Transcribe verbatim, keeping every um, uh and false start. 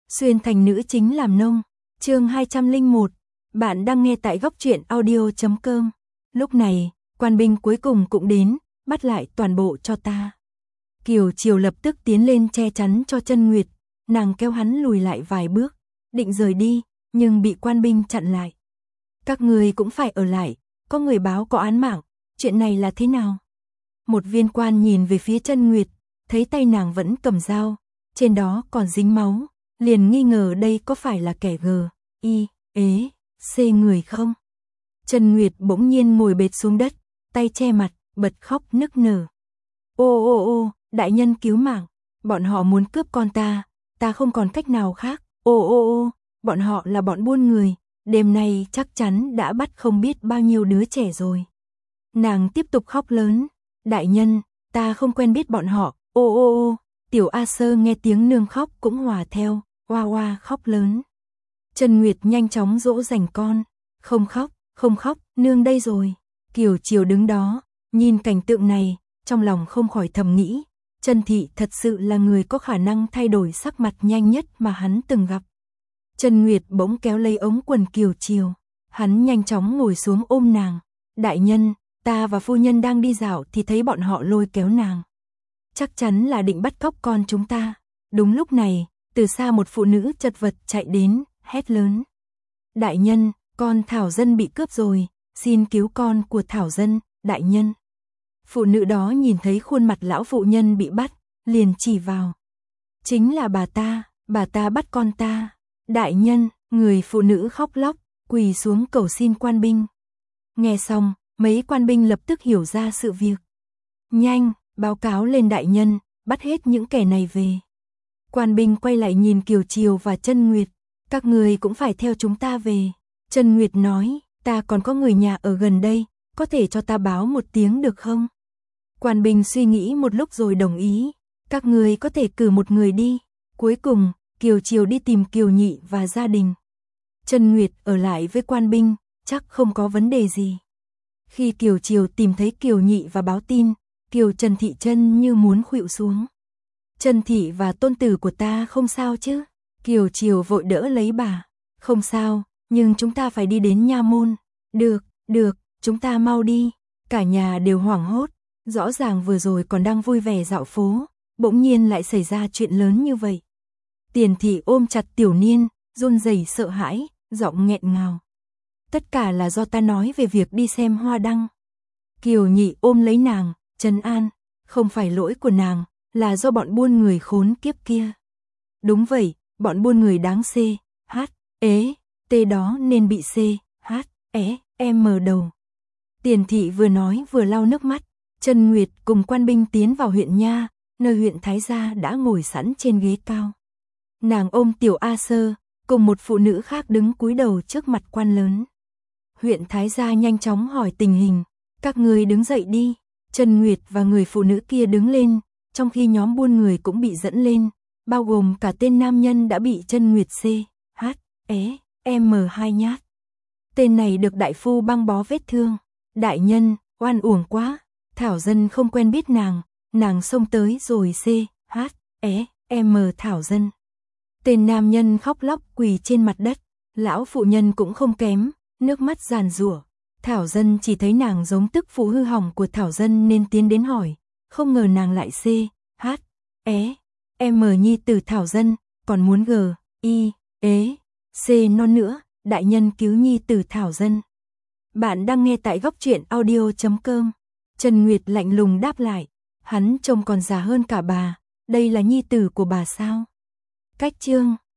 xuyên thành nữ chính làm nông. Chương hai trăm lẻ một. Bạn đang nghe tại góc truyện audio chấm com. Lúc này, quan binh cuối cùng cũng đến, bắt lại toàn bộ cho ta. Kiều Chiều lập tức tiến lên che chắn cho Chân Nguyệt, nàng kéo hắn lùi lại vài bước, định rời đi, nhưng bị quan binh chặn lại. Các người cũng phải ở lại, có người báo có án mạng, chuyện này là thế nào? Một viên quan nhìn về phía Chân Nguyệt, thấy tay nàng vẫn cầm dao, trên đó còn dính máu, liền nghi ngờ đây có phải là kẻ gờ, y, ế, xê người không? Chân Nguyệt bỗng nhiên ngồi bệt xuống đất, tay che mặt, bật khóc nức nở. Ô ô ô, đại nhân cứu mạng, bọn họ muốn cướp con ta, ta không còn cách nào khác. Ô ô ô, bọn họ là bọn buôn người, đêm nay chắc chắn đã bắt không biết bao nhiêu đứa trẻ rồi. Nàng tiếp tục khóc lớn, đại nhân, ta không quen biết bọn họ. Ô ô ô, tiểu A Sơ nghe tiếng nương khóc cũng hòa theo, oa oa khóc lớn. Chân Nguyệt nhanh chóng dỗ dành con, không khóc, không khóc, nương đây rồi. Kiều Chiều đứng đó, nhìn cảnh tượng này, trong lòng không khỏi thầm nghĩ, Chân Thị thật sự là người có khả năng thay đổi sắc mặt nhanh nhất mà hắn từng gặp. Chân Nguyệt bỗng kéo lấy ống quần Kiều Chiều, hắn nhanh chóng ngồi xuống ôm nàng. Đại nhân, ta và phu nhân đang đi dạo thì thấy bọn họ lôi kéo nàng. Chắc chắn là định bắt cóc con chúng ta. Đúng lúc này, từ xa một phụ nữ chật vật chạy đến, hét lớn. Đại nhân, con Thảo Dân bị cướp rồi, xin cứu con của Thảo Dân, đại nhân. Phụ nữ đó nhìn thấy khuôn mặt lão phụ nhân bị bắt, liền chỉ vào. Chính là bà ta, bà ta bắt con ta. Đại nhân, người phụ nữ khóc lóc, quỳ xuống cầu xin quan binh. Nghe xong, mấy quan binh lập tức hiểu ra sự việc. Nhanh, báo cáo lên đại nhân, bắt hết những kẻ này về. Quan binh quay lại nhìn Kiều Chiều và Chân Nguyệt, các người cũng phải theo chúng ta về. Chân Nguyệt nói, ta còn có người nhà ở gần đây, có thể cho ta báo một tiếng được không? Quan binh suy nghĩ một lúc rồi đồng ý, các người có thể cử một người đi. Cuối cùng, Kiều Chiều đi tìm Kiều Nhị và gia đình. Chân Nguyệt ở lại với quan binh, chắc không có vấn đề gì. Khi Kiều Chiều tìm thấy Kiều Nhị và báo tin, Kiều Trần Thị chân như muốn khuỵu xuống. Trần Thị và tôn tử của ta không sao chứ? Kiều Chiều vội đỡ lấy bà. Không sao, nhưng chúng ta phải đi đến nha môn. Được, được, chúng ta mau đi. Cả nhà đều hoảng hốt, rõ ràng vừa rồi còn đang vui vẻ dạo phố, bỗng nhiên lại xảy ra chuyện lớn như vậy. Tiền Thị ôm chặt Tiểu Niên, run rẩy sợ hãi, giọng nghẹn ngào. Tất cả là do ta nói về việc đi xem hoa đăng. Kiều Nhị ôm lấy nàng, trấn an, không phải lỗi của nàng, là do bọn buôn người khốn kiếp kia. Đúng vậy, bọn buôn người đáng C, H, ế, T đó nên bị C, H, é, M đầu. Tiền Thị vừa nói vừa lau nước mắt. Chân Nguyệt cùng quan binh tiến vào huyện nha, nơi huyện Thái Gia đã ngồi sẵn trên ghế cao. Nàng ôm tiểu A Sơ, cùng một phụ nữ khác đứng cúi đầu trước mặt quan lớn. Huyện Thái Gia nhanh chóng hỏi tình hình, các người đứng dậy đi. Chân Nguyệt và người phụ nữ kia đứng lên, trong khi nhóm buôn người cũng bị dẫn lên, bao gồm cả tên nam nhân đã bị Chân Nguyệt C, H, é, M hai nhát. Tên này được đại phu băng bó vết thương. Đại nhân, oan uổng quá, Thảo Dân không quen biết nàng, nàng xông tới rồi C, H, é, M Thảo Dân. Tên nam nhân khóc lóc quỳ trên mặt đất, lão phụ nhân cũng không kém, nước mắt giàn giụa. Thảo Dân chỉ thấy nàng giống tức phụ hư hỏng của Thảo Dân nên tiến đến hỏi, không ngờ nàng lại C, H, é, M nhi tử Thảo Dân, còn muốn G, I, ế, C non nữa, đại nhân cứu nhi tử Thảo Dân. Bạn đang nghe tại góc truyện audio chấm com. Trần Nguyệt lạnh lùng đáp lại, hắn trông còn già hơn cả bà, đây là nhi tử của bà sao? Cách chương